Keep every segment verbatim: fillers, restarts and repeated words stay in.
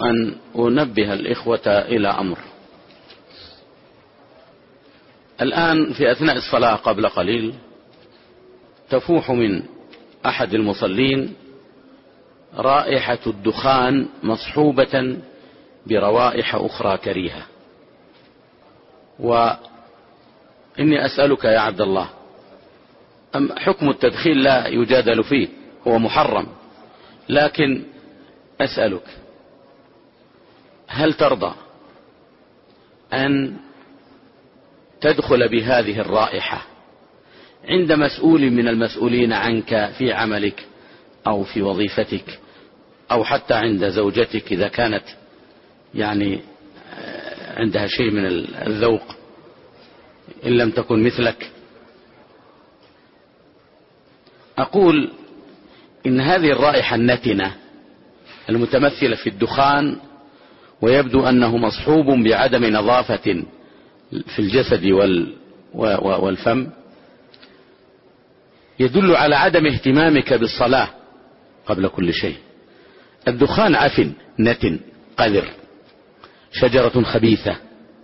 أن أنبه الإخوة إلى أمر. الآن في أثناء الصلاة قبل قليل تفوح من أحد المصلين رائحة الدخان مصحوبة بروائح أخرى كريهة، وإني أسألك يا عبد الله، أم حكم التدخين لا يجادل فيه، هو محرم، لكن أسألك هل ترضى أن تدخل بهذه الرائحة عند مسؤول من المسؤولين عنك في عملك أو في وظيفتك أو حتى عند زوجتك إذا كانت يعني عندها شيء من الذوق إن لم تكن مثلك؟ أقول إن هذه الرائحة النتنة المتمثلة في الدخان، ويبدو أنه مصحوب بعدم نظافة في الجسد والفم، يدل على عدم اهتمامك بالصلاة قبل كل شيء. الدخان عفن نتن قذر، شجرة خبيثة،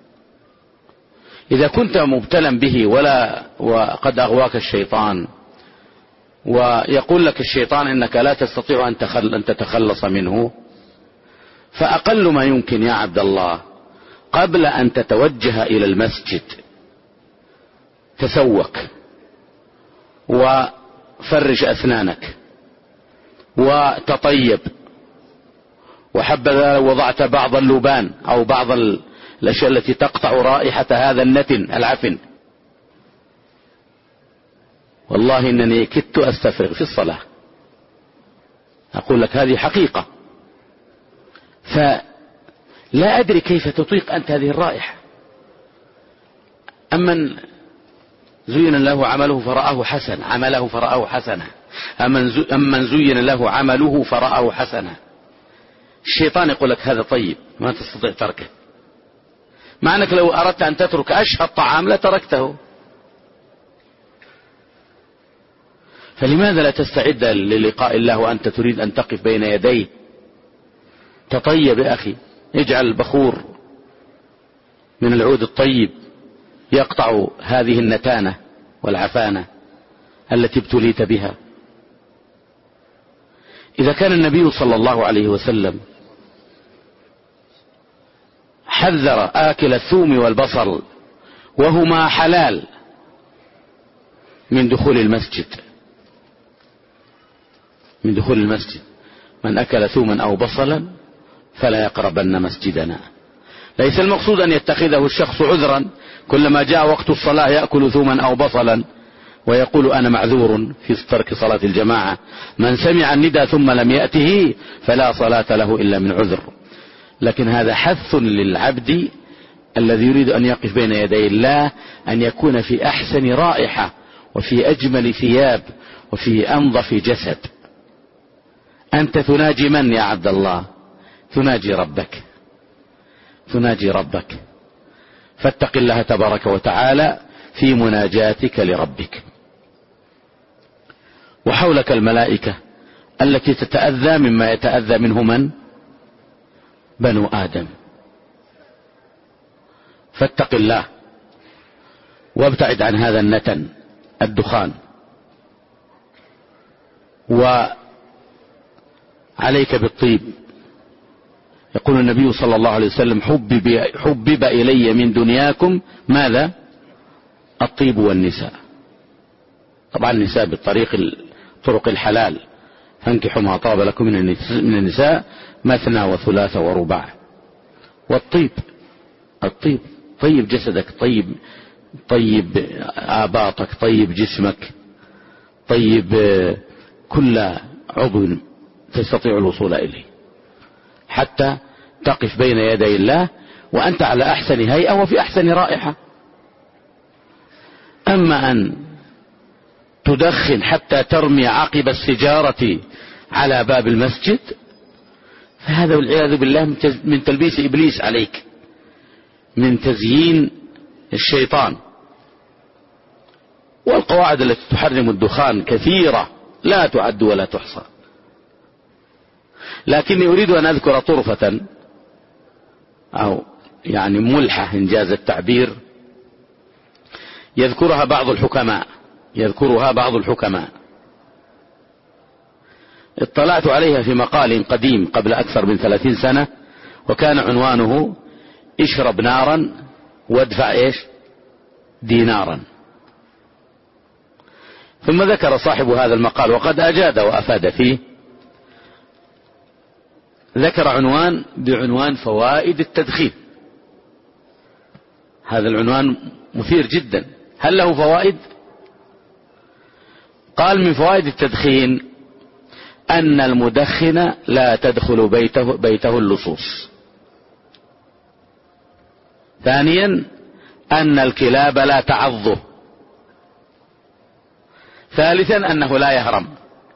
إذا كنت مبتلا به ولا وقد أغواك الشيطان ويقول لك الشيطان إنك لا تستطيع أن تتخلص منه، فأقل ما يمكن يا عبد الله قبل أن تتوجه إلى المسجد تسوك وفرج أسنانك وتطيب، وحبذا وضعت بعض اللبان أو بعض الأشياء التي تقطع رائحة هذا النتن العفن. والله إنني كدت أستفرغ في الصلاة، أقول لك هذه حقيقة، فلا أدري كيف تطيق أنت هذه الرائحة. أمن زين له عمله فرآه حسن عمله فرآه حسنا أمن زين له عمله فرآه حسنا. الشيطان يقول لك هذا طيب ما تستطيع تركه، مع أنك لو أردت أن تترك أشهى الطعام لتركته. فلماذا لا تستعد للقاء الله وأنت تريد أن تقف بين يديه؟ تطيب يا أخي، اجعل البخور من العود الطيب يقطع هذه النتانة والعفانة التي ابتليت بها. إذا كان النبي صلى الله عليه وسلم حذر آكل الثوم والبصل وهما حلال من دخول المسجد من دخول المسجد من أكل ثوما أو بصلا فلا يقربن مسجدنا. ليس المقصود أن يتخذه الشخص عذرا كلما جاء وقت الصلاة يأكل ثوما أو بصلا ويقول أنا معذور في ترك صلاة الجماعة. من سمع الندى ثم لم يأته فلا صلاة له إلا من عذر. لكن هذا حث للعبد الذي يريد أن يقف بين يدي الله أن يكون في أحسن رائحة وفي أجمل ثياب وفي أنظف جسد. أنت تناجي من يا عبد الله؟ تناجي ربك تناجي ربك فاتق الله تبارك وتعالى في مناجاتك لربك. وحولك الملائكة التي تتأذى مما يتأذى منه من؟ بنو آدم. فاتق الله وابتعد عن هذا النتن الدخان، وعليك بالطيب. يقول النبي صلى الله عليه وسلم حبب, حبب إلي من دنياكم ماذا؟ الطيب والنساء. طبعا النساء بالطريق طرق الحلال، فانكحوا ما طاب لكم من النساء مثنى وثلاث ورباع. والطيب الطيب طيب جسدك، طيب طيب آباطك، طيب جسمك، طيب كل عضو تستطيع الوصول إليه حتى تقف بين يدي الله وأنت على أحسن هيئة وفي أحسن رائحة. أما أن تدخن حتى ترمي عقب السجارة على باب المسجد فهذا والعياذ بالله من تلبيس إبليس عليك، من تزيين الشيطان. والقواعد التي تحرم الدخان كثيرة لا تعد ولا تحصى، لكني أريد أن أذكر طرفة أو يعني ملحة إنجاز التعبير، يذكرها بعض الحكماء يذكرها بعض الحكماء اطلعت عليها في مقال قديم قبل أكثر من ثلاثين سنة، وكان عنوانه اشرب نارا وادفع ايش دينارا. ثم ذكر صاحب هذا المقال وقد أجاد وأفاد فيه، ذكر عنوان بعنوان فوائد التدخين. هذا العنوان مثير جدا. هل له فوائد؟ قال من فوائد التدخين أن المدخن لا تدخل بيته, بيته اللصوص. ثانيا أن الكلاب لا تعضه. ثالثا أنه لا يهرم.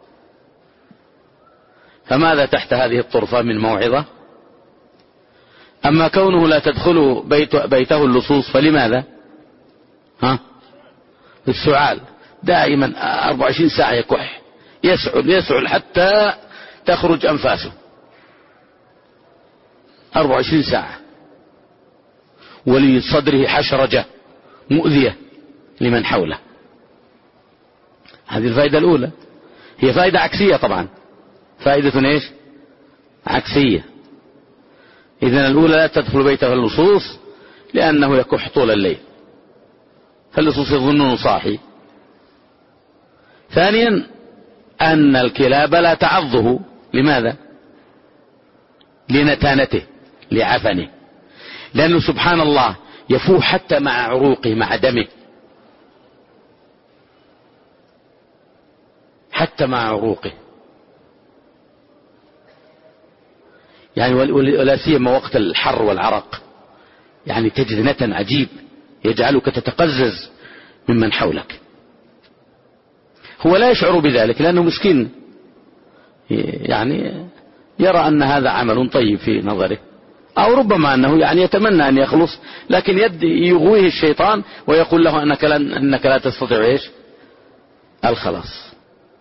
فماذا تحت هذه الطرفة من موعظة؟ أما كونه لا تدخل بيت بيته اللصوص فلماذا؟ ها؟ السعال دائما أربعة وعشرين ساعة يكح، يسعل يسعل حتى تخرج أنفاسه أربعة وعشرين ساعة، ولصدره حشرجة مؤذية لمن حوله. هذه الفائدة الأولى. هي فائدة عكسية طبعا، فائدة ايش عكسية. إذن الأولى لا تدخل بيته اللصوص لأنه يكح طول الليل، فاللصوص يظنون صاحي. ثانيا أن الكلاب لا تعضه. لماذا؟ لنتانته لعفنه، لأنه سبحان الله يفوح حتى مع عروقه مع دمه، حتى مع عروقه يعني، ولا سيما وقت الحر والعرق، يعني تجد نتن عجيب يجعلك تتقزز ممن حولك. هو لا يشعر بذلك لأنه مسكين، يعني يرى أن هذا عمل طيب في نظره، أو ربما أنه يعني يتمنى أن يخلص، لكن يد يغويه الشيطان ويقول له أنك, لن أنك لا تستطيع إيش الخلاص.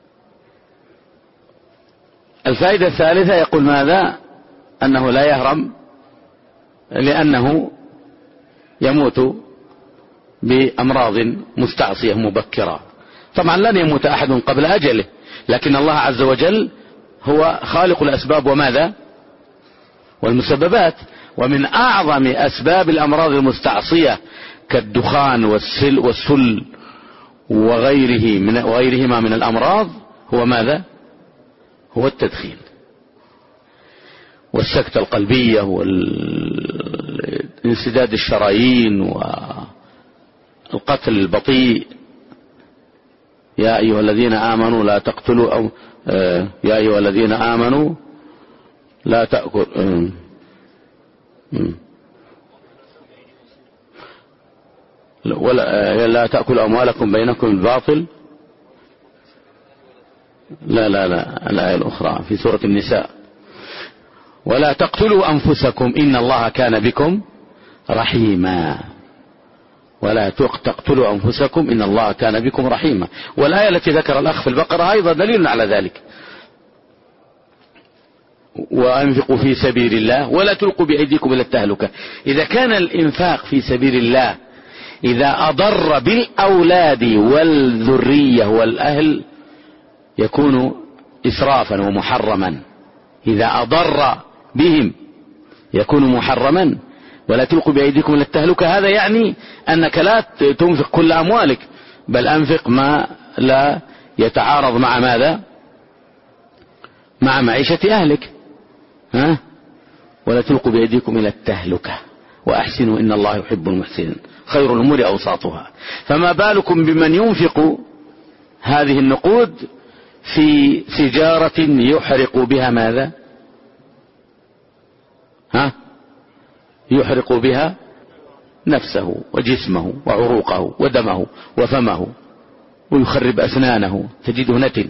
الفائدة الثالثة يقول ماذا؟ أنه لا يهرم لأنه يموت بأمراض مستعصية مبكرة. طبعا لن يموت أحد قبل أجله، لكن الله عز وجل هو خالق الأسباب وماذا والمسببات. ومن أعظم أسباب الأمراض المستعصية كالدخان والسل والسل وغيره من وغيرهما من الأمراض هو ماذا؟ هو التدخين والسكتة القلبية والانسداد الشرايين والقتل البطيء. يا أيها الذين آمنوا لا تقتلوا أو آه يا أيها الذين آمنوا لا تأكل آه ولا لا تأكلوا أموالكم بينكم بالباطل. لا لا لا الآية الأخرى في سورة النساء، ولا تقتلوا أنفسكم إن الله كان بكم رحيما. ولا تقتلوا أنفسكم إن الله كان بكم رحيما. والآية التي ذكر الأخ في البقرة أيضا دليل على ذلك. وأنفقوا في سبيل الله ولا تلقوا بأيديكم إلى التهلكة. إذا كان الإنفاق في سبيل الله إذا أضر بالأولاد والذرية والأهل يكون إسرافا ومحرما. إذا أضر بهم يكون محرما. ولا تلقوا بأيديكم إلى التهلكة، هذا يعني أنك لا تنفق كل أموالك، بل أنفق ما لا يتعارض مع ماذا؟ مع معيشة أهلك. ها؟ ولا تلقوا بأيديكم إلى التهلكة وأحسنوا إن الله يحب المحسنين، خير الأمور أوساطها. فما بالكم بمن ينفق هذه النقود في سجارة يحرق بها ماذا؟ ها؟ يحرق بها نفسه وجسمه وعروقه ودمه وفمه ويخرب أسنانه، تجده نتن.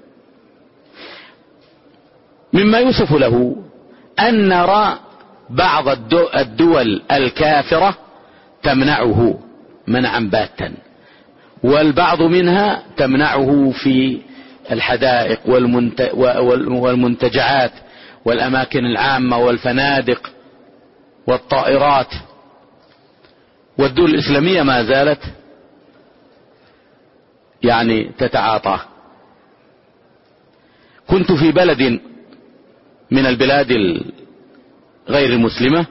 مما يوصف له أن نرى بعض الدول الكافرة تمنعه منعا باتا، والبعض منها تمنعه في الحدائق والمنتجعات والأماكن العامة والفنادق والطائرات، والدول الإسلامية ما زالت يعني تتعاطى. كنت في بلد من البلاد غير المسلمة،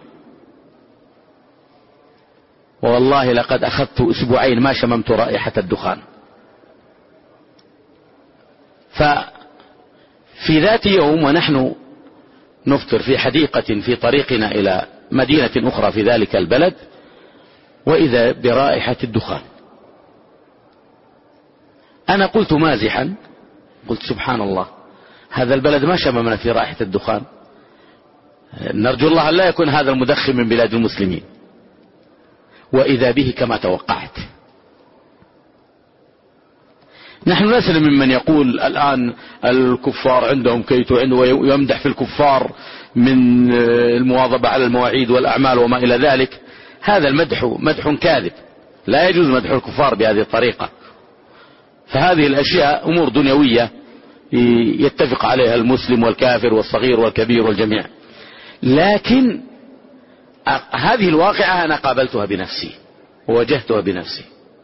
والله لقد أخذت أسبوعين ما شممت رائحة الدخان. ففي ذات يوم ونحن نفطر في حديقة في طريقنا إلى مدينة أخرى في ذلك البلد، وإذا برائحة الدخان. أنا قلت مازحا، قلت سبحان الله، هذا البلد ما شممنا في رائحة الدخان، نرجو الله أن لا يكون هذا المدخن من بلاد المسلمين. وإذا به كما توقعت. نحن نسلم ممن يقول الآن الكفار عندهم كيت ويمدح في الكفار من المواظبة على المواعيد والأعمال وما إلى ذلك. هذا المدح مدح كاذب، لا يجوز مدح الكفار بهذه الطريقة. فهذه الأشياء أمور دنيوية يتفق عليها المسلم والكافر والصغير والكبير والجميع. لكن هذه الواقعة أنا قابلتها بنفسي وواجهتها بنفسي.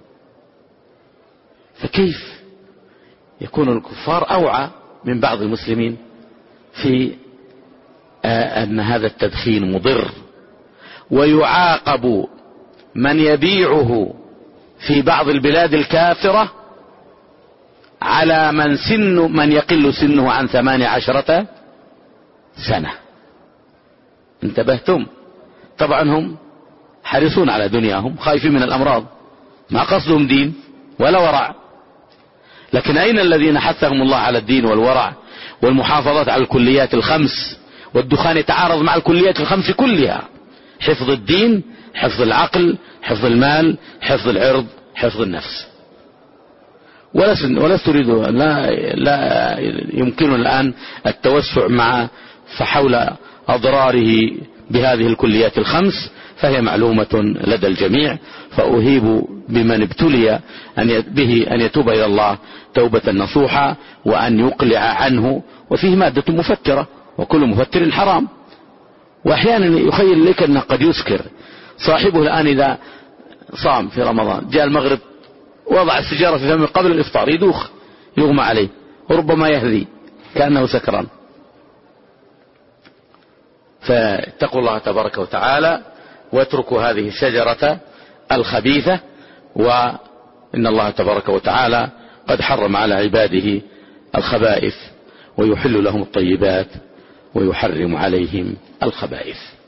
فكيف يكون الكفار أوعى من بعض المسلمين في أن هذا التدخين مضر، ويعاقب من يبيعه في بعض البلاد الكافرة على من سن من يقل سنه عن ثمان عشرة سنة. انتبهتم؟ طبعا هم حريصون على دنياهم، خايفين من الأمراض، ما قصدهم دين ولا ورع. لكن أين الذين حثهم الله على الدين والورع والمحافظة على الكليات الخمس؟ والدخان يتعارض مع الكليات الخمس كلها: حفظ الدين، حفظ العقل، حفظ المال، حفظ العرض، حفظ النفس. ولست أريد، لا, لا يمكن الآن التوسع مع فحول أضراره بهذه الكليات الخمس، فهي معلومة لدى الجميع. فأهيب بمن ابتلي أن به أن يتوب إلى الله توبة نصوحة، وأن يقلع عنه. وفيه مادة مفترة، وكل مفتر حرام. وأحيانا يخيل لك أنه قد يسكر صاحبه. الآن إذا صام في رمضان جاء المغرب وضع السجارة في فمه قبل الإفطار، يدوخ، يغمى عليه، وربما يهذي كأنه سكران. فاتقوا الله تبارك وتعالى واتركوا هذه الشجرة الخبيثة. وإن الله تبارك وتعالى قد حرم على عباده الخبائث، ويحل لهم الطيبات ويحرم عليهم الخبائث.